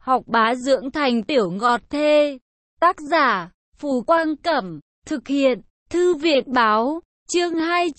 học bá dưỡng thành tiểu ngọt thê. Tác giả, Phù Quang Cẩm, thực hiện, Thư viện Báo, chương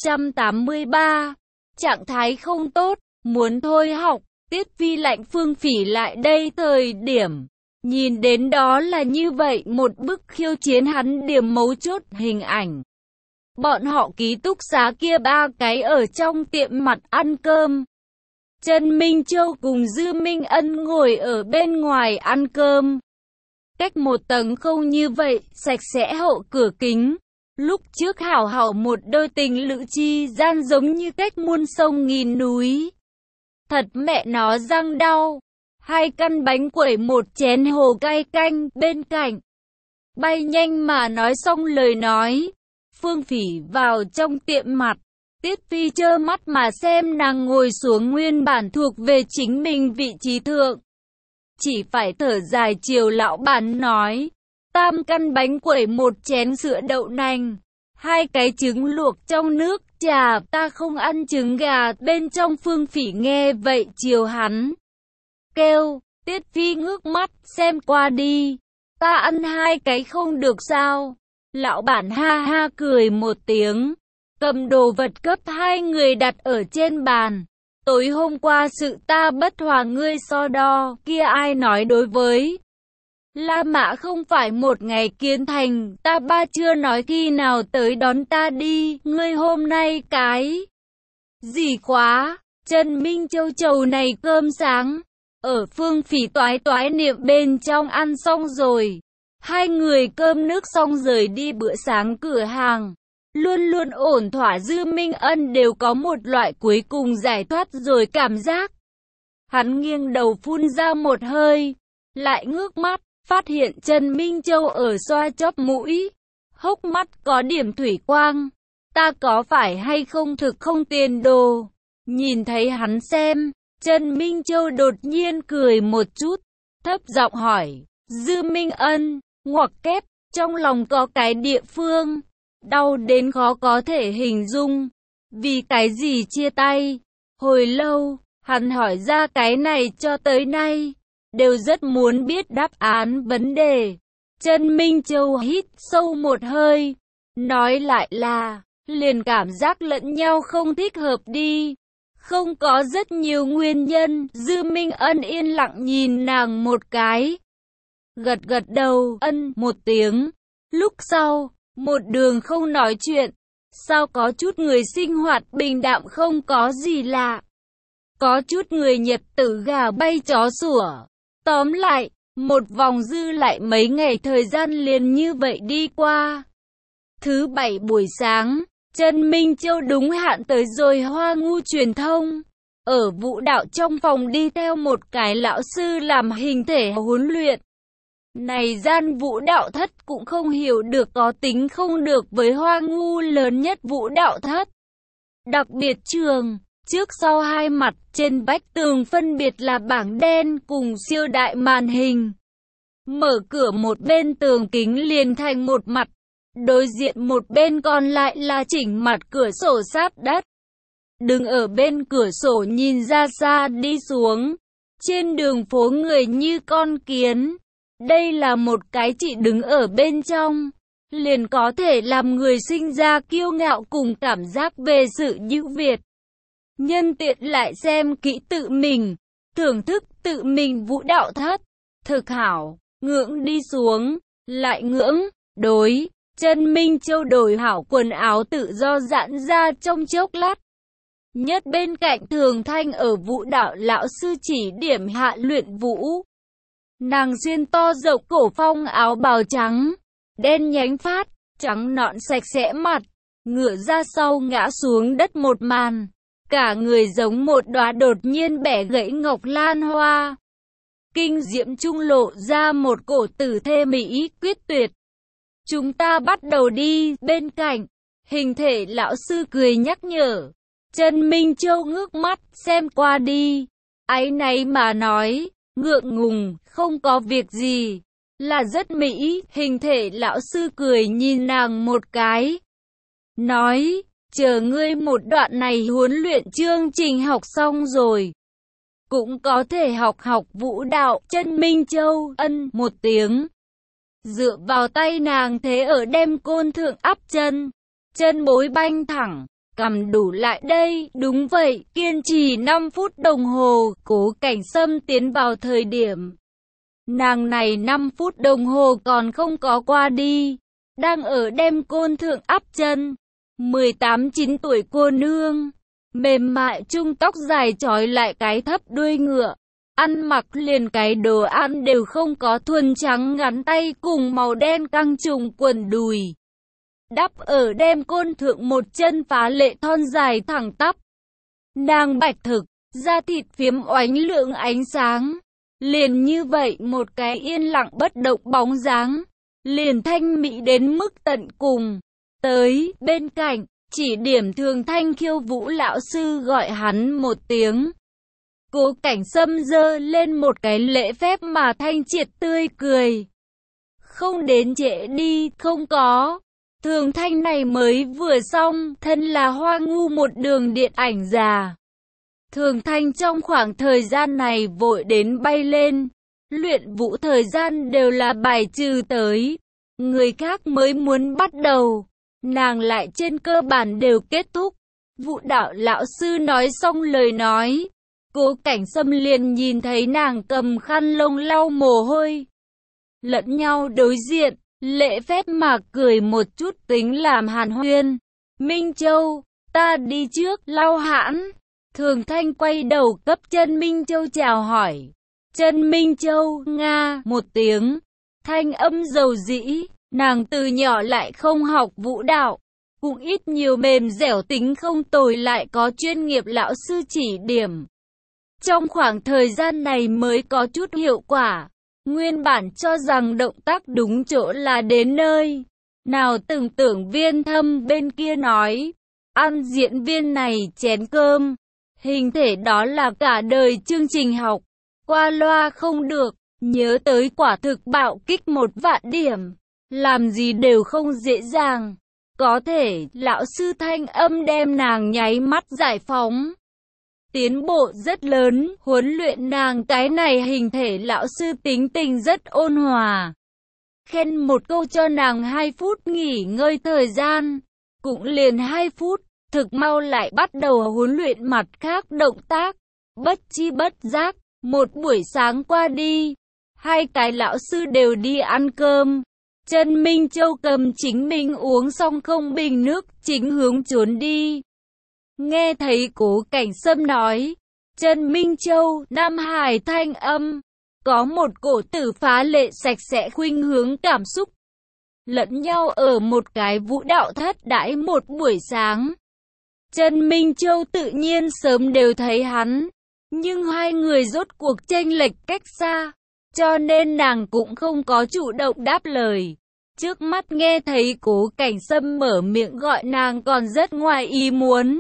283. Trạng thái không tốt, muốn thôi học, Tiết Phi lạnh Phương Phỉ lại đây thời điểm. Nhìn đến đó là như vậy một bức khiêu chiến hắn điểm mấu chốt hình ảnh. Bọn họ ký túc xá kia ba cái ở trong tiệm mặt ăn cơm. Trần Minh Châu cùng Dư Minh Ân ngồi ở bên ngoài ăn cơm. Cách một tầng không như vậy, sạch sẽ hậu cửa kính. Lúc trước hảo hảo một đôi tình lữ chi gian giống như cách muôn sông nghìn núi. Thật mẹ nó răng đau. 2 căn bánh quẩy một chén hồ cay canh bên cạnh. Bay nhanh mà nói xong lời nói. Phương Phỉ vào trong tiệm mặt. Tiết Phi trơ mắt mà xem nàng ngồi xuống nguyên bản thuộc về chính mình vị trí thượng. Chỉ phải thở dài chiều lão bản nói. 3 căn bánh quẩy một chén sữa đậu nành. 2 cái trứng luộc trong nước trà, ta không ăn trứng gà. Bên trong Phương Phỉ nghe vậy chiều hắn kêu. Tiết Phi ngước mắt xem qua đi. Ta ăn 2 cái không được sao? Lão bản ha ha cười một tiếng. Cầm đồ vật cấp 2 người đặt ở trên bàn. Tối hôm qua sự ta bất hòa ngươi so đo, kia ai nói đối với La Mã không phải một ngày kiến thành, ta ba chưa nói khi nào tới đón ta đi, ngươi hôm nay cái gì quá. Trần Minh Châu trầu này cơm sáng, ở Phương Phỉ toái toái niệm bên trong ăn xong rồi. 2 người cơm nước xong rời đi bữa sáng cửa hàng. Luôn luôn ổn thỏa Dư Minh Ân đều có một loại cuối cùng giải thoát rồi cảm giác. Hắn nghiêng đầu phun ra một hơi, lại ngước mắt, phát hiện Trần Minh Châu ở xoa chóp mũi, hốc mắt có điểm thủy quang. Ta có phải hay không thực không tiền đồ? Nhìn thấy hắn xem, Trần Minh Châu đột nhiên cười một chút, thấp giọng hỏi, Dư Minh Ân, ngoặc kép, trong lòng có cái địa phương đau đến khó có thể hình dung. Vì cái gì chia tay? Hồi lâu, hắn hỏi ra cái này cho tới nay, đều rất muốn biết đáp án vấn đề. Trần Minh Châu hít sâu một hơi, nói lại là, liền cảm giác lẫn nhau không thích hợp đi. Không có rất nhiều nguyên nhân. Dư Minh Ân yên lặng nhìn nàng một cái. Gật gật đầu, ân một tiếng. Lúc sau, một đường không nói chuyện. Sao có chút người sinh hoạt bình đạm không có gì lạ. Có chút người nhật tử gà bay chó sủa. Tóm lại, một vòng dư lại mấy ngày thời gian liền như vậy đi qua. Thứ Bảy buổi sáng, Trần Minh Châu đúng hạn tới rồi Hoa Ngu truyền thông. Ở vũ đạo trong phòng đi theo một cái lão sư làm hình thể huấn luyện. Này gian vũ đạo thất cũng không hiểu được có tính không được với Hoa Ngu lớn nhất vũ đạo thất. Đặc biệt trường, trước sau 2 mặt trên vách tường phân biệt là bảng đen cùng siêu đại màn hình. Mở cửa một bên tường kính liền thành một mặt, đối diện một bên còn lại là chỉnh mặt cửa sổ sát đất. Đứng ở bên cửa sổ nhìn ra xa đi xuống, trên đường phố người như con kiến. Đây là một cái chỉ đứng ở bên trong, liền có thể làm người sinh ra kiêu ngạo cùng cảm giác về sự ưu việt. Nhân tiện lại xem kỹ tự mình, thưởng thức tự mình vũ đạo thất. Thực hảo, ngưỡng đi xuống, lại ngưỡng, đối. Trần Minh Châu đổi hảo quần áo tự do giãn ra trong chốc lát. Nhất bên cạnh Thường Thanh ở vũ đạo lão sư chỉ điểm hạ luyện vũ. Nàng xuyên to rộng cổ phong áo bào trắng, đen nhánh phát, trắng nõn sạch sẽ mặt, ngửa ra sau ngã xuống đất một màn. Cả người giống một đóa đột nhiên bẻ gãy ngọc lan hoa. Kinh diễm trung lộ ra một cổ tử thê mỹ quyết tuyệt. Chúng ta bắt đầu đi, bên cạnh, hình thể lão sư cười nhắc nhở. Trần Minh Châu ngước mắt, xem qua đi. Áy náy mà nói, ngượng ngùng, không có việc gì. Là rất mỹ, hình thể lão sư cười nhìn nàng một cái. Nói, chờ ngươi một đoạn này huấn luyện chương trình học xong rồi. cũng có thể học vũ đạo. Chân Minh Châu ân một tiếng, dựa vào tay nàng thế ở đem côn thượng áp chân, chân bối banh thẳng, cầm đủ lại đây. Đúng vậy, kiên trì 5 phút đồng hồ, Cố Cảnh Sâm tiến vào thời điểm nàng này 5 phút đồng hồ còn không có qua đi, đang ở đem côn thượng áp chân. 18-9 tuổi cô nương, mềm mại trung tóc dài trói lại cái thấp đuôi ngựa, ăn mặc liền cái đồ ăn đều không có, thuần trắng ngắn tay cùng màu đen căng trùng quần đùi, đắp ở đem côn thượng một chân phá lệ thon dài thẳng tắp. Nàng bạch thực, da thịt phiếm oánh lượng ánh sáng, liền như vậy một cái yên lặng bất động bóng dáng, liền thanh mỹ đến mức tận cùng. Tới bên cạnh, chỉ điểm Thường Thanh khiêu vũ lão sư gọi hắn một tiếng. Cố Cảnh Sâm giơ lên một cái lễ phép mà thanh triệt tươi cười. Không đến trễ đi, không có. Thường Thanh này mới vừa xong, thân là Hoa Ngu một đường điện ảnh già. Thường Thanh trong khoảng thời gian này vội đến bay lên, luyện vũ thời gian đều là bài trừ tới. Người khác mới muốn bắt đầu, nàng lại trên cơ bản đều kết thúc. Vũ đạo lão sư nói xong lời nói, Cố Cảnh Sâm liền nhìn thấy nàng cầm khăn lông lau mồ hôi. Lẫn nhau đối diện, lễ phép mà cười một chút tính làm hàn huyên. Minh Châu, ta đi trước, lau hãn. Thường Thanh quay đầu cấp Chân Minh Châu chào hỏi. Chân Minh Châu, nga, một tiếng, thanh âm dầu dĩ, nàng từ nhỏ lại không học vũ đạo, cũng ít nhiều mềm dẻo tính không tồi, lại có chuyên nghiệp lão sư chỉ điểm. Trong khoảng thời gian này mới có chút hiệu quả, nguyên bản cho rằng động tác đúng chỗ là đến nơi. Nào từng tưởng Viên Thâm bên kia nói, ăn diễn viên này chén cơm, hình thể đó là cả đời chương trình học, qua loa không được, nhớ tới quả thực bạo kích 1 vạn điểm, làm gì đều không dễ dàng. Có thể, lão sư thanh âm đem nàng nháy mắt giải phóng. Tiến bộ rất lớn, huấn luyện nàng cái này hình thể lão sư tính tình rất ôn hòa. Khen một câu cho nàng 2 phút nghỉ ngơi thời gian, cũng liền 2 phút, thực mau lại bắt đầu huấn luyện mặt khác động tác. Bất chi bất giác, một buổi sáng qua đi, 2 cái lão sư đều đi ăn cơm. Chân Minh Châu cầm chính mình uống xong không bình nước, chính hướng trốn đi. Nghe thấy Cố Cảnh Sâm nói, Chân Minh Châu, Nam Hải thanh âm, có một cổ tử phá lệ sạch sẽ khuynh hướng cảm xúc. Lẫn nhau ở một cái vũ đạo thất đãi một buổi sáng. Chân Minh Châu tự nhiên sớm đều thấy hắn, nhưng 2 người rốt cuộc chênh lệch cách xa, cho nên nàng cũng không có chủ động đáp lời. Trước mắt nghe thấy Cố Cảnh Sâm mở miệng gọi nàng còn rất ngoài ý muốn.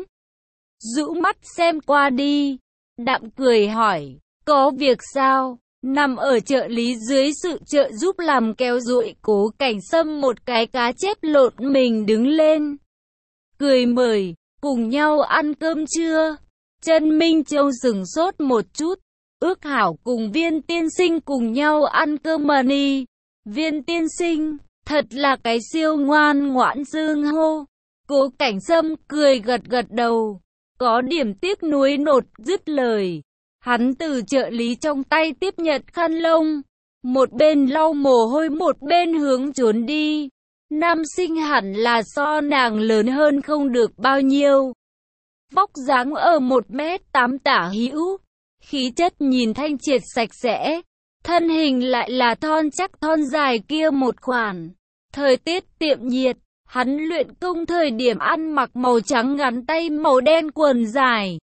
Rũ mắt xem qua đi, đạm cười hỏi, có việc sao? Nằm ở trợ lý dưới sự trợ giúp làm kéo duỗi, Cố Cảnh Sâm một cái cá chép lột mình đứng lên, cười mời, cùng nhau ăn cơm trưa. Chân Minh Châu sửng sốt một chút, ước hảo cùng Viên tiên sinh cùng nhau ăn cơm mà đi. Viên tiên sinh, thật là cái siêu ngoan ngoãn dương hô. Cố Cảnh Sâm cười gật gật đầu, có điểm tiếc nuối nột dứt lời. Hắn từ trợ lý trong tay tiếp nhận khăn lông, một bên lau mồ hôi một bên hướng trốn đi. Nam sinh hẳn là so nàng lớn hơn không được bao nhiêu. Vóc dáng ở 1m8 tả hữu, khí chất nhìn thanh triệt sạch sẽ, thân hình lại là thon chắc thon dài kia một khoản. Thời tiết tiệm nhiệt, hắn luyện công thời điểm ăn mặc màu trắng ngắn tay màu đen quần dài.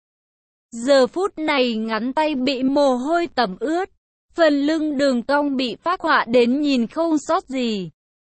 Giờ phút này ngắn tay bị mồ hôi tẩm ướt, phần lưng đường cong bị phác họa đến nhìn không sót gì.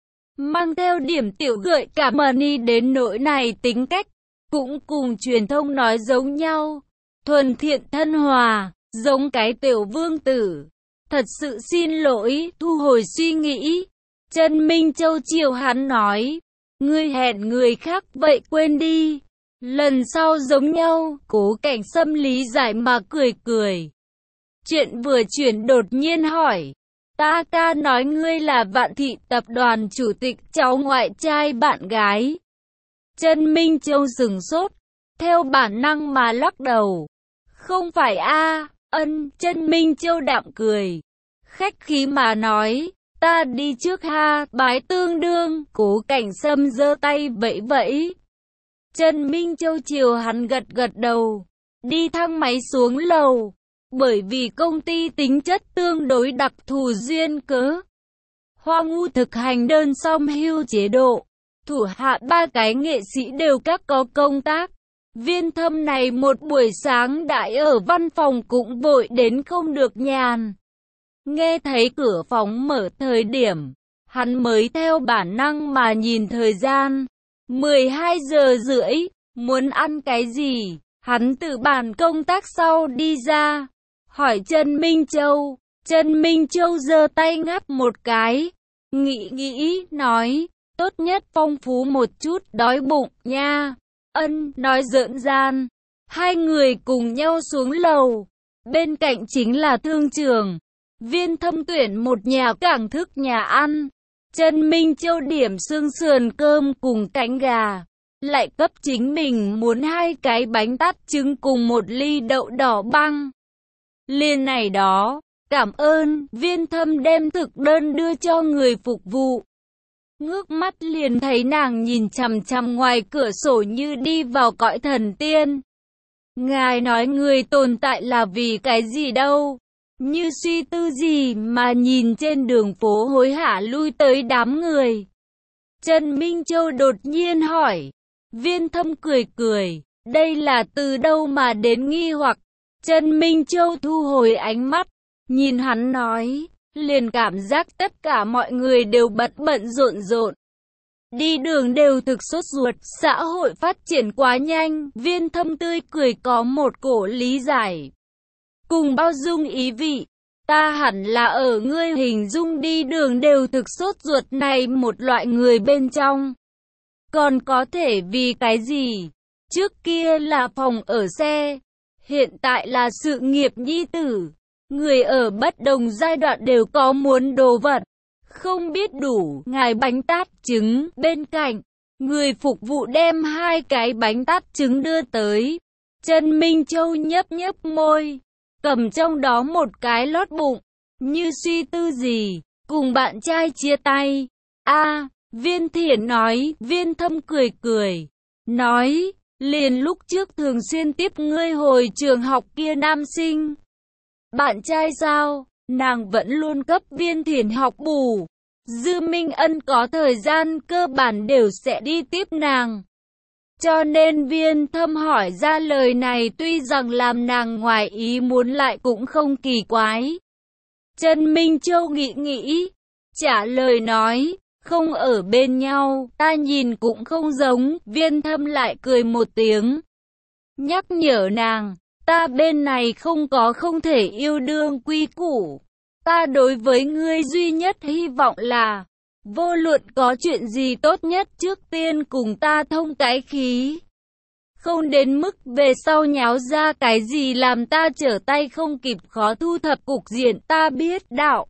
Mang theo điểm tiểu gợi cảm mani đến nỗi này tính cách, cũng cùng truyền thông nói giống nhau. Thuần thiện thân hòa, giống cái tiểu vương tử. Thật sự xin lỗi, thu hồi suy nghĩ. Chân Minh Châu chiều hắn nói, ngươi hẹn người khác vậy quên đi. Lần sau giống nhau, Cố Cảnh Sâm lý giải mà cười cười. Chuyện vừa chuyển đột nhiên hỏi. Ta ca nói ngươi là Vạn Thị Tập đoàn chủ tịch, cháu ngoại trai bạn gái. Trần Minh Châu sửng sốt, theo bản năng mà lắc đầu. Không phải a. Trần Minh Châu đạm cười. Khách khí mà nói, ta đi trước ha, bái tương đương, Cố Cảnh Sâm giơ tay vẫy vẫy. Trần Minh Châu chiều hắn gật gật đầu, đi thang máy xuống lầu. Bởi vì công ty tính chất tương đối đặc thù duyên cớ, Hoa Ngũ thực hành đơn song hưu chế độ, thủ hạ 3 cái nghệ sĩ đều các có công tác. Viên Thâm này một buổi sáng đãi ở văn phòng cũng vội đến không được nhàn. Nghe thấy cửa phòng mở thời điểm, hắn mới theo bản năng mà nhìn thời gian. 12 giờ rưỡi, muốn ăn cái gì? Hắn từ bàn công tác sau đi ra, hỏi Trần Minh Châu. Trần Minh Châu giơ tay ngáp một cái, nghĩ, nói, tốt nhất phong phú một chút, đói bụng nha. Nói giỡn gian. Hai người cùng nhau xuống lầu. Bên cạnh chính là thương trường. Viên Thâm tuyển một nhà cảng thức nhà ăn. Trần Minh Châu điểm xương sườn cơm cùng cánh gà. Lại cấp chính mình muốn 2 cái bánh tát trứng cùng 1 ly đậu đỏ băng. Liền này đó, cảm ơn. Viên Thâm đem thực đơn đưa cho người phục vụ. Ngước mắt liền thấy nàng nhìn chằm chằm ngoài cửa sổ như đi vào cõi thần tiên. Ngài nói người tồn tại là vì cái gì đâu? Như suy tư gì mà nhìn trên đường phố hối hả lui tới đám người. Trần Minh Châu đột nhiên hỏi. Viên Thâm cười, đây là từ đâu mà đến nghi hoặc. Trần Minh Châu thu hồi ánh mắt, nhìn hắn nói, liền cảm giác tất cả mọi người đều bận rộn. Đi đường đều thực sốt ruột, xã hội phát triển quá nhanh. Viên Thâm tươi cười có một cổ lý giải cùng bao dung ý vị. Ta hẳn là ở ngươi hình dung đi đường đều thực sốt ruột này một loại người bên trong. Còn có thể vì cái gì? Trước kia là phòng ở xe, hiện tại là sự nghiệp nhi tử. Người ở bất đồng giai đoạn đều có muốn đồ vật. Không biết đủ, ngài bánh tát trứng, bên cạnh, người phục vụ đem 2 cái bánh tát trứng đưa tới. Trần Minh Châu nhấp môi, cầm trong đó một cái lót bụng, như suy tư gì, cùng bạn trai chia tay. Viên Thiển nói. Viên Thâm cười, nói, liền lúc trước thường xuyên tiếp ngươi hồi trường học kia nam sinh. Bạn trai sao? Nàng vẫn luôn cấp Viên Thiển học bù. Dư Minh Ân có thời gian cơ bản đều sẽ đi tiếp nàng. Cho nên Viên Thâm hỏi ra lời này tuy rằng làm nàng ngoài ý muốn lại cũng không kỳ quái. Trần Minh Châu nghĩ, trả lời nói, không ở bên nhau, ta nhìn cũng không giống. Viên Thâm lại cười một tiếng, nhắc nhở nàng, ta bên này không có không thể yêu đương quy củ. Ta đối với ngươi duy nhất hy vọng là, vô luận có chuyện gì tốt nhất trước tiên cùng ta thông cái khí. Không đến mức về sau nháo ra cái gì làm ta trở tay không kịp khó thu thập cục diện. Ta biết đạo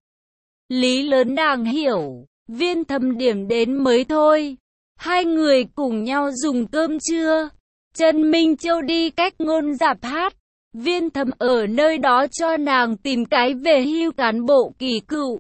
lý lớn nàng hiểu. Viên Thâm điểm đến mới thôi. Hai người cùng nhau dùng cơm trưa. Trần Minh Châu đi cách ngôn rạp hát. Viên Thâm ở nơi đó cho nàng tìm cái về hưu cán bộ kỳ cựu.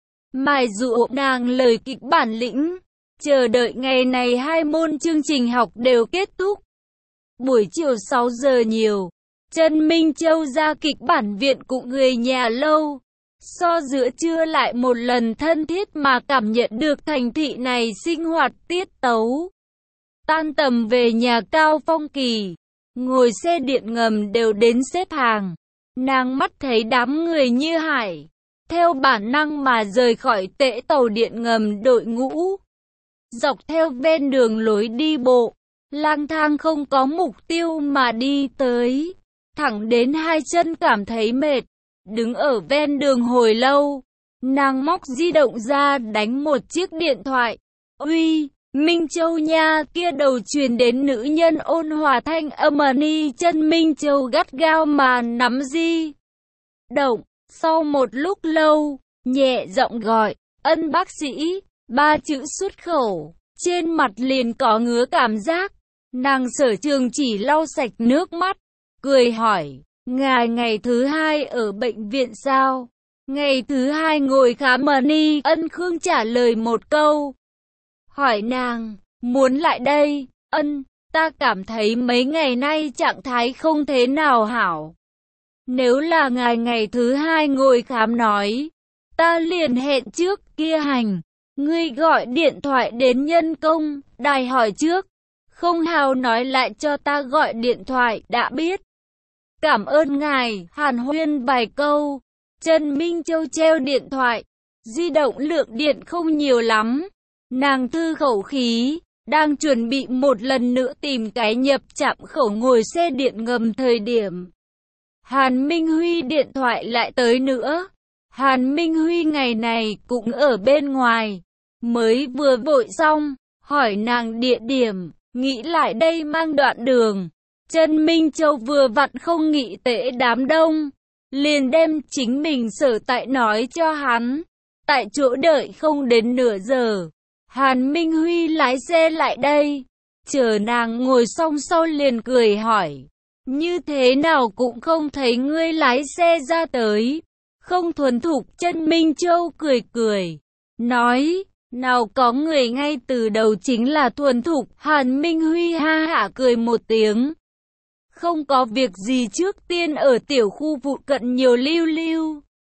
Mài dụ nàng lời kịch bản lĩnh. Chờ đợi ngày này 2 môn chương trình học đều kết thúc. Buổi chiều 6 giờ nhiều, Trần Minh Châu ra kịch bản viện cùng người nhà lâu. So giữa trưa lại một lần thân thiết mà cảm nhận được thành thị này sinh hoạt tiết tấu. Tan tầm về nhà Cao Phong Kỳ, ngồi xe điện ngầm đều đến xếp hàng. Nàng mắt thấy đám người như hải, theo bản năng mà rời khỏi tễ tàu điện ngầm đội ngũ. Dọc theo ven đường lối đi bộ, lang thang không có mục tiêu mà đi tới. Thẳng đến 2 chân cảm thấy mệt, đứng ở ven đường hồi lâu. Nàng móc di động ra đánh một chiếc điện thoại. Uy, Minh Châu nha, kia đầu truyền đến nữ nhân ôn hòa thanh âm. Trần Minh Châu gắt gao mà nắm di động. Sau một lúc lâu, nhẹ giọng gọi, Ân bác sĩ, 3 chữ xuất khẩu, trên mặt liền có ngứa cảm giác. Nàng Sở Trường chỉ lau sạch nước mắt, cười hỏi, ngài ngày thứ 2 ở bệnh viện sao? Ngày thứ 2 ngồi khám Ni Ân Khương trả lời một câu. Hỏi nàng, muốn lại đây, Ân, ta cảm thấy mấy ngày nay trạng thái không thế nào hảo. Nếu là ngài ngày thứ 2 ngồi khám nói, ta liền hẹn trước kia hành. Ngươi gọi điện thoại đến nhân công, đài hỏi trước. Không hào nói lại cho ta gọi điện thoại, đã biết. Cảm ơn ngài, hàn huyên vài câu. Trần Minh Châu treo điện thoại. Di động lượng điện không nhiều lắm. Nàng thư khẩu khí, đang chuẩn bị một lần nữa tìm cái nhập trạm khẩu ngồi xe điện ngầm thời điểm. Hàn Minh Huy điện thoại lại tới nữa. Hàn Minh Huy ngày này cũng ở bên ngoài. Mới vừa vội xong, hỏi nàng địa điểm, nghĩ lại đây mang đoạn đường. Trần Minh Châu vừa vặn không nghĩ tệ đám đông, liền đem chính mình sở tại nói cho hắn. Tại chỗ đợi không đến nửa giờ, Hàn Minh Huy lái xe lại đây, chờ nàng ngồi xong sau liền cười hỏi, như thế nào cũng không thấy ngươi lái xe ra tới, không thuần thục. Trần Minh Châu cười cười, nói, nào có người ngay từ đầu chính là thuần thục. Hàn Minh Huy ha hả cười một tiếng. Không có việc gì, trước tiên ở tiểu khu phụ cận nhiều lưu lưu.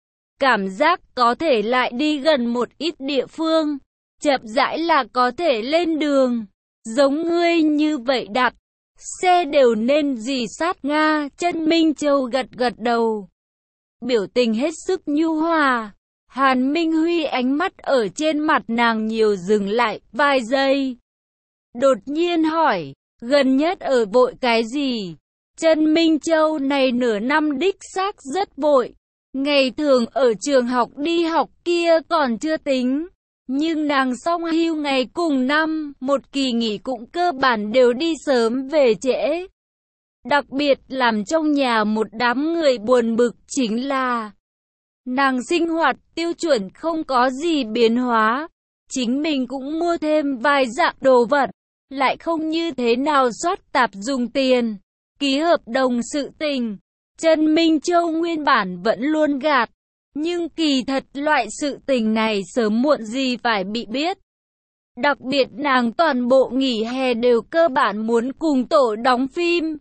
Cảm giác có thể lại đi gần một ít địa phương. Chậm rãi là có thể lên đường. Giống ngươi như vậy đặt xe đều nên dì sát Nga. Trần Minh Châu gật gật đầu, biểu tình hết sức nhu hòa. Hàn Minh Huy ánh mắt ở trên mặt nàng nhiều dừng lại vài giây. Đột nhiên hỏi, gần nhất ở vội cái gì? Trần Minh Châu này nửa năm đích xác rất vội. Ngày thường ở trường học đi học kia còn chưa tính. Nhưng nàng song hưu ngày cùng năm, một kỳ nghỉ cũng cơ bản đều đi sớm về trễ. Đặc biệt làm trong nhà một đám người buồn bực chính là nàng sinh hoạt tiêu chuẩn không có gì biến hóa. Chính mình cũng mua thêm vài dạng đồ vật, lại không như thế nào soát tạp dùng tiền. Ký hợp đồng sự tình, Trần Minh Châu nguyên bản vẫn luôn gạt. Nhưng kỳ thật loại sự tình này sớm muộn gì phải bị biết. Đặc biệt nàng toàn bộ nghỉ hè đều cơ bản muốn cùng tổ đóng phim.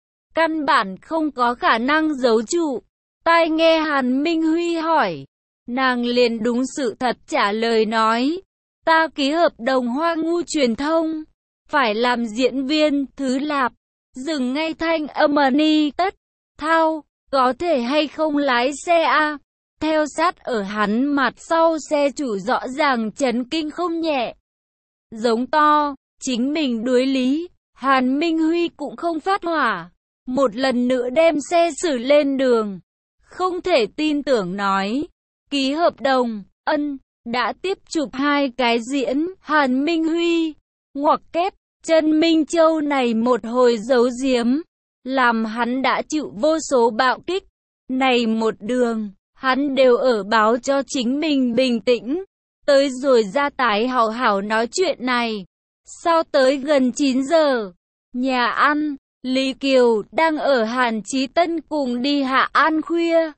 Căn bản không có khả năng giấu trụ. Tai nghe Hàn Minh Huy hỏi, nàng liền đúng sự thật trả lời nói, ta ký hợp đồng Hoa Ngu truyền thông, phải làm diễn viên. Thứ Lạp, dừng ngay thanh âm Ni tất, thao, có thể hay không lái xe a? Theo sát ở hắn mặt sau xe chủ rõ ràng chấn kinh không nhẹ. Giống to, chính mình đuối lý, Hàn Minh Huy cũng không phát hỏa. Một lần nữa đem xe xử lên đường. Không thể tin tưởng nói, ký hợp đồng, Ân, đã tiếp chụp 2 cái diễn. Hàn Minh Huy, ngoặc kép, Trần Minh Châu này một hồi giấu giếm, làm hắn đã chịu vô số bạo kích. Này một đường, hắn đều ở báo cho chính mình bình tĩnh, tới rồi ra tái hảo hảo nói chuyện này. Sau tới gần 9 giờ, nhà ăn, Lý Kiều đang ở Hàn Chí Tân cùng đi hạ ăn khuya.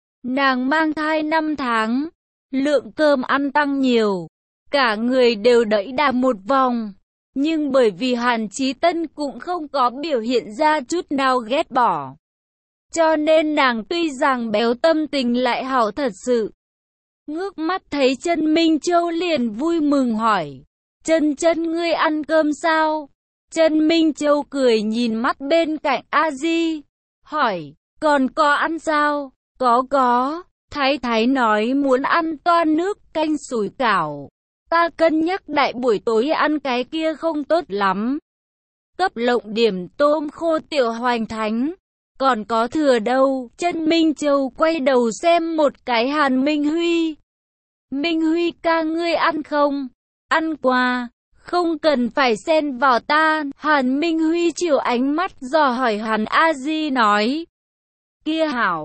Nàng mang thai 5 tháng, lượng cơm ăn tăng nhiều, cả người đều đẫy đà một vòng. Nhưng bởi vì Hàn Chí Tân cũng không có biểu hiện ra chút nào ghét bỏ, cho nên nàng tuy rằng béo tâm tình lại hảo thật sự. Ngước mắt thấy Trần Minh Châu liền vui mừng hỏi, Trần ngươi ăn cơm sao? Trần Minh Châu cười nhìn mắt bên cạnh A Di, hỏi, còn có ăn sao? Có, Thái Thái nói muốn ăn toan nước canh sủi cảo. Ta cân nhắc đại buổi tối ăn cái kia không tốt lắm. Cấp lộng điểm tôm khô tiểu hoành thánh. Còn có thừa đâu? Trần Minh Châu quay đầu xem một cái Hàn Minh Huy. Minh Huy ca, ngươi ăn không? Ăn qua, không cần phải xen vào ta. Hàn Minh Huy chiều ánh mắt dò hỏi Hàn A Di nói, kia hảo,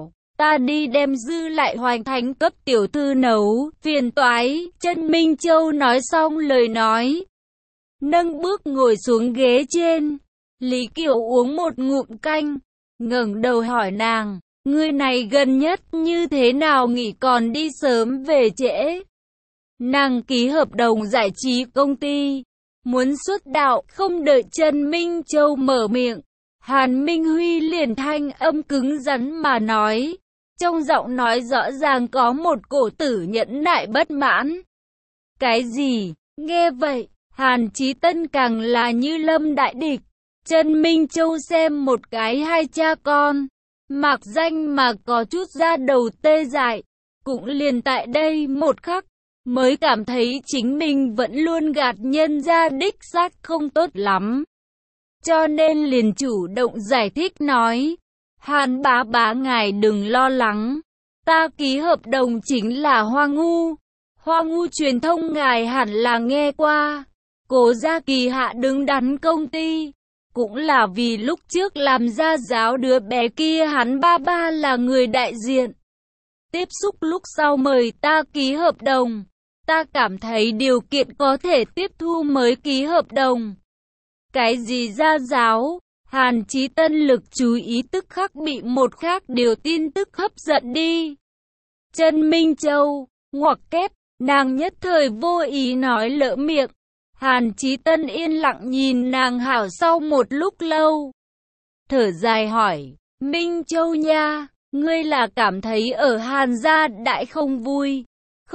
ta đi đem dư lại hoàn thành cấp tiểu thư nấu, phiền toái. Chân Minh Châu nói xong lời nói, nâng bước ngồi xuống ghế trên. Lý Kiều uống một ngụm canh, ngẩng đầu hỏi nàng, ngươi này gần nhất như thế nào nghỉ còn đi sớm về trễ? Nàng ký hợp đồng giải trí công ty, muốn xuất đạo. Không đợi Trần Minh Châu mở miệng, Hàn Minh Huy liền thanh âm cứng rắn mà nói, trong giọng nói rõ ràng có một cổ tử nhẫn nại bất mãn. Cái gì? Nghe vậy, Hàn Chí Tân càng là như lâm đại địch. Trần Minh Châu xem một cái hai cha con, mạc danh mà có chút da đầu tê dại. Cũng liền tại đây một khắc, mới cảm thấy chính mình vẫn luôn gạt nhân ra đích xác không tốt lắm. Cho nên liền chủ động giải thích nói, Hàn bá bá ngài đừng lo lắng, ta ký hợp đồng chính là Hoa Ngu. Hoa Ngu truyền thông ngài hẳn là nghe qua, Cố Gia Kỳ hạ đứng đắn công ty, cũng là vì lúc trước làm gia giáo đứa bé kia hắn ba ba là người đại diện. Tiếp xúc lúc sau mời ta ký hợp đồng, ta cảm thấy điều kiện có thể tiếp thu mới ký hợp đồng. Cái gì gia giáo? Hàn Chí Tân lực chú ý tức khắc bị một khác điều tin tức hấp dẫn đi. Trần Minh Châu, ngoặc kép, nàng nhất thời vô ý nói lỡ miệng. Hàn Chí Tân yên lặng nhìn nàng hảo sau một lúc lâu. Thở dài hỏi, Minh Châu nha, ngươi là cảm thấy ở Hàn gia đại không vui?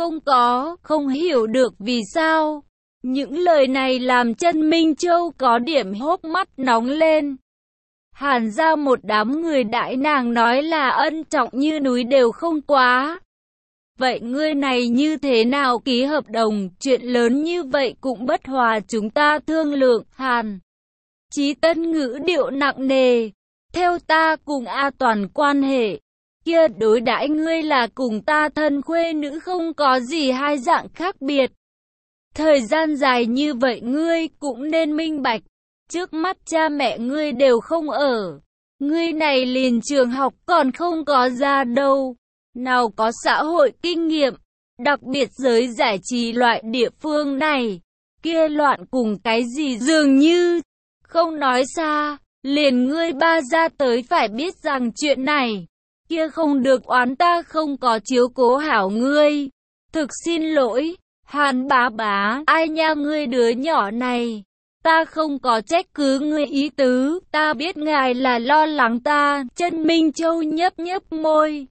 Không hiểu được vì sao. Những lời này làm Trần Minh Châu có điểm hốc mắt nóng lên. Hàn gia một đám người đãi nàng nói là ân trọng như núi đều không quá. Vậy ngươi này như thế nào ký hợp đồng, chuyện lớn như vậy cũng bất hòa chúng ta thương lượng. Hàn Chí Tân ngữ điệu nặng nề, theo ta cùng A Toàn quan hệ, kia đối đãi ngươi là cùng ta thân khuê nữ không có gì hai dạng khác biệt. Thời gian dài như vậy ngươi cũng nên minh bạch, trước mắt cha mẹ ngươi đều không ở, ngươi này liền trường học còn không có ra đâu, nào có xã hội kinh nghiệm, đặc biệt giới giải trí loại địa phương này, kia loạn cùng cái gì dường như, không nói xa, liền ngươi ba ra tới phải biết rằng chuyện này, kia không được oán ta không có chiếu cố hảo ngươi, thực xin lỗi. Hàn bá bá, ai nha ngươi đứa nhỏ này, ta không có trách cứ ngươi ý tứ, ta biết ngài là lo lắng ta. Trần Minh Châu nhấp nhấp môi,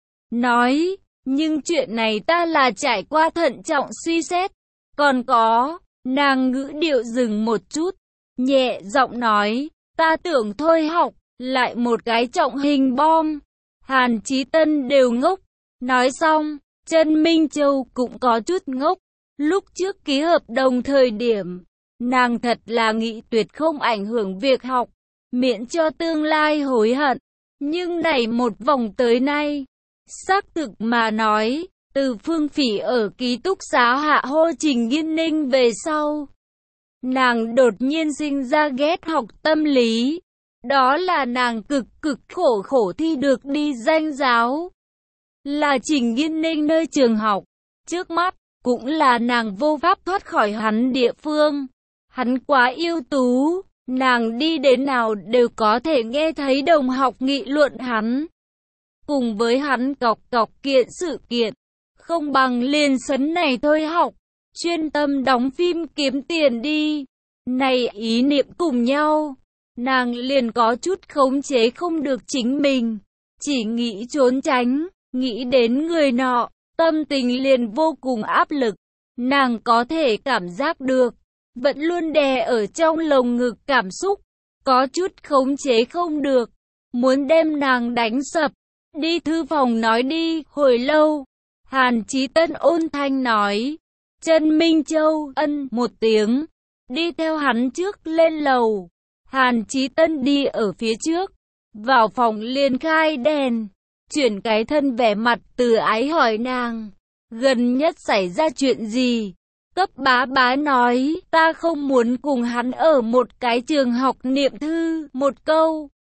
nói, nhưng chuyện này ta là trải qua thận trọng suy xét, còn có, nàng ngữ điệu dừng một chút, nhẹ giọng nói, ta tưởng thôi học, lại một cái trọng hình bom. Hàn Chí Tân đều ngốc, nói xong, Trần Minh Châu cũng có chút ngốc. Lúc trước ký hợp đồng thời điểm, nàng thật là nghĩ tuyệt không ảnh hưởng việc học, miễn cho tương lai hối hận. Nhưng này một vòng tới nay, xác thực mà nói, từ Phương Phỉ ở ký túc xá hạ hô Trình Nghiên Ninh về sau, nàng đột nhiên sinh ra ghét học tâm lý. Đó là nàng cực khổ thi được đi danh giáo, là Trình Nghiên Ninh nơi trường học, trước mắt, cũng là nàng vô pháp thoát khỏi hắn địa phương. Hắn quá ưu tú, nàng đi đến nào đều có thể nghe thấy đồng học nghị luận hắn. Cùng với hắn cọc kiện sự kiện, không bằng liền sấn này thôi học, chuyên tâm đóng phim kiếm tiền đi. Này ý niệm cùng nhau, nàng liền có chút khống chế không được chính mình, chỉ nghĩ trốn tránh, nghĩ đến người nọ. Tâm tình liền vô cùng áp lực, nàng có thể cảm giác được, vẫn luôn đè ở trong lồng ngực cảm xúc, có chút khống chế không được, muốn đem nàng đánh sập. Đi thư phòng nói đi. Hồi lâu, Hàn Chí Tân ôn thanh nói, Trần Minh Châu ân một tiếng, đi theo hắn trước lên lầu. Hàn Chí Tân đi ở phía trước, vào phòng liền khai đèn. Chuyển cái thân vẻ mặt từ ái hỏi nàng, gần nhất xảy ra chuyện gì? Cấp bá bá nói, ta không muốn cùng hắn ở một cái trường học niệm thư, một câu.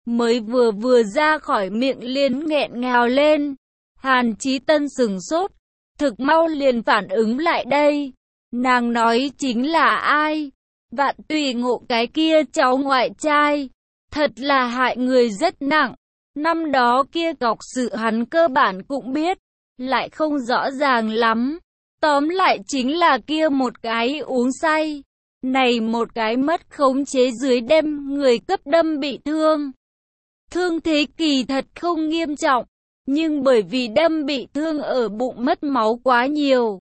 mới vừa ra khỏi miệng liền nghẹn ngào lên. Hàn Chí Tân sửng sốt, thực mau liền phản ứng lại đây. Nàng nói chính là ai? Vạn Tùy Ngộ cái kia cháu ngoại trai. Thật là hại người rất nặng. Năm đó kia cọc sự hắn cơ bản cũng biết, lại không rõ ràng lắm. Tóm lại chính là kia một cái uống say. Này một cái mất khống chế dưới đem người cấp đâm bị thương. Thương thế kỳ thật không nghiêm trọng, nhưng bởi vì đâm bị thương ở bụng mất máu quá nhiều.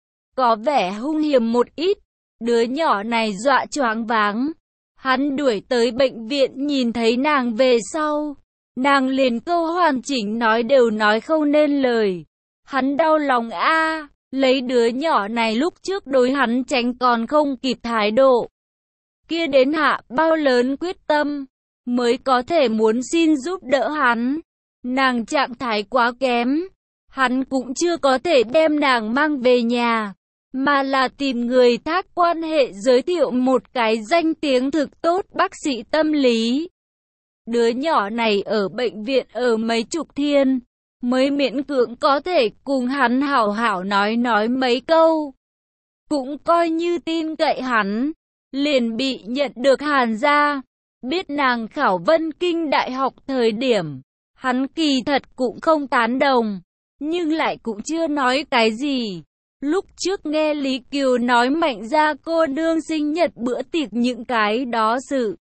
Có vẻ hung hiểm một ít, đứa nhỏ này dọa choáng váng. Hắn đuổi tới bệnh viện nhìn thấy nàng về sau. Nàng liền câu hoàn chỉnh nói đều nói không nên lời. Hắn đau lòng a, lấy đứa nhỏ này lúc trước đối hắn tránh còn không kịp thái độ. Kia đến hạ bao lớn quyết tâm, mới có thể muốn xin giúp đỡ hắn. Nàng trạng thái quá kém, hắn cũng chưa có thể đem nàng mang về nhà, mà là tìm người thác quan hệ giới thiệu một cái danh tiếng thực tốt bác sĩ tâm lý. Đứa nhỏ này ở bệnh viện ở mấy chục thiên, mới miễn cưỡng có thể cùng hắn hảo hảo nói mấy câu. Cũng coi như tin cậy hắn, liền bị nhận được Hàn gia. Biết nàng khảo Vân Kinh Đại học thời điểm, hắn kỳ thật cũng không tán đồng, nhưng lại cũng chưa nói cái gì. Lúc trước nghe Lý Kiều nói Mạnh gia cô nương sinh nhật bữa tiệc những cái đó sự,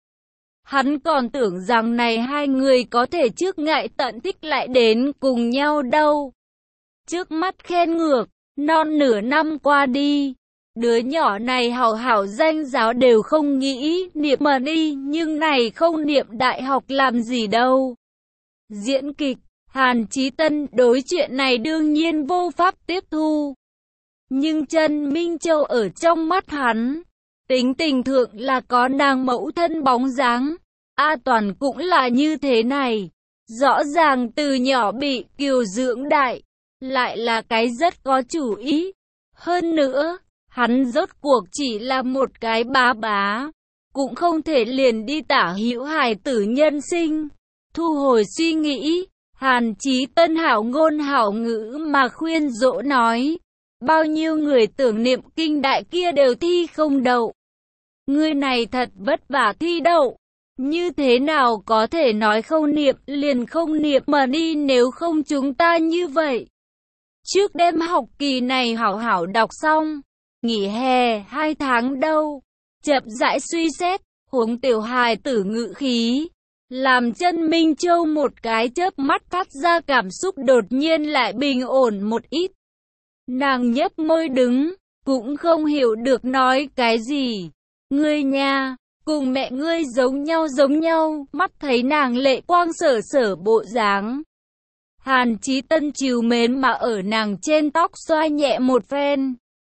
hắn còn tưởng rằng này hai người có thể trước ngại tận thích lại đến cùng nhau đâu. Trước mắt khen ngược, non nửa năm qua đi, đứa nhỏ này hảo hảo danh giáo đều không nghĩ niệm mà đi, nhưng này không niệm đại học làm gì đâu. Diễn kịch, Hàn Chí Tân đối chuyện này đương nhiên vô pháp tiếp thu. Nhưng Trần Minh Châu ở trong mắt hắn, tính tình thượng là có nàng mẫu thân bóng dáng. A Toàn cũng là như thế này. Rõ ràng từ nhỏ bị Kiều dưỡng đại, lại là cái rất có chủ ý. Hơn nữa, hắn rốt cuộc chỉ là một cái bá, cũng không thể liền đi tả hữu hài tử nhân sinh. Thu hồi suy nghĩ, Hàn Chí Tân hảo ngôn hảo ngữ mà khuyên dỗ nói. Bao nhiêu người tưởng niệm kinh đại kia đều thi không đậu. Người này thật vất vả thi đậu. Như thế nào có thể nói không niệm liền không niệm mà đi, nếu không chúng ta như vậy. Trước đêm học kỳ này hảo hảo đọc xong, nghỉ hè 2 tháng đâu. Chậm rãi suy xét, huống tiểu hài tử ngữ khí, làm Chân Minh Châu một cái chớp mắt phát ra cảm xúc đột nhiên lại bình ổn một ít. Nàng nhếch môi đứng, cũng không hiểu được nói cái gì. Ngươi nha, cùng mẹ ngươi giống nhau, mắt thấy nàng lệ quang sở bộ dáng. Hàn Chí Tân trìu mến mà ở nàng trên tóc xoa nhẹ một phen.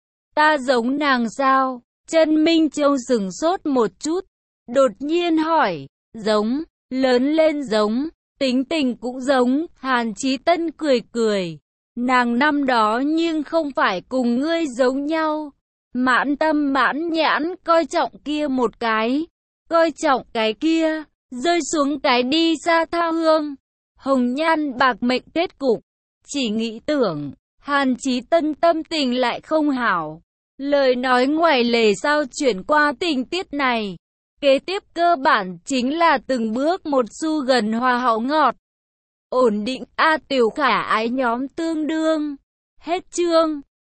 Ta giống nàng sao? Chân Minh Châu sửng sốt một chút, đột nhiên hỏi, giống, lớn lên giống, tính tình cũng giống. Hàn Chí Tân cười. Nàng năm đó nhưng không phải cùng ngươi giống nhau. Mãn tâm mãn nhãn coi trọng kia một cái, coi trọng cái kia, rơi xuống cái đi xa tha hương. Hồng nhan bạc mệnh kết cục, chỉ nghĩ tưởng, Hàn Chí Tân tâm tình lại không hảo. Lời nói ngoài lề sao chuyển qua tình tiết này. Kế tiếp cơ bản chính là từng bước một xu gần hòa hậu ngọt. Ổn định A Tiểu Khả ái nhóm tương đương. Hết chương.